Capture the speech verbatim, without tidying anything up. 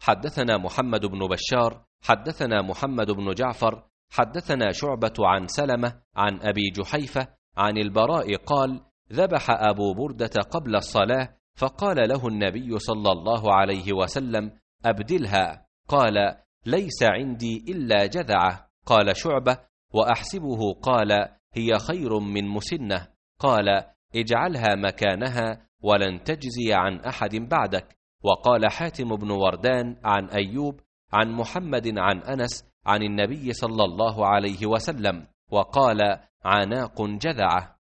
حدثنا محمد بن بشار حدثنا محمد بن جعفر حدثنا شعبة عن سلمة عن أبي جحيفة عن البراء قال: ذبح أبو بردة قبل الصلاة، فقال له النبي صلى الله عليه وسلم: أبدلها. قال: ليس عندي إلا جذعة. قال شعبة: وأحسبه قال: هي خير من مسنة. قال: اجعلها مكانها ولن تجزي عن أحد بعدك. وقال حاتم بن وردان عن أيوب عن محمد عن أنس عن النبي صلى الله عليه وسلم، وقال: عناق جذعة.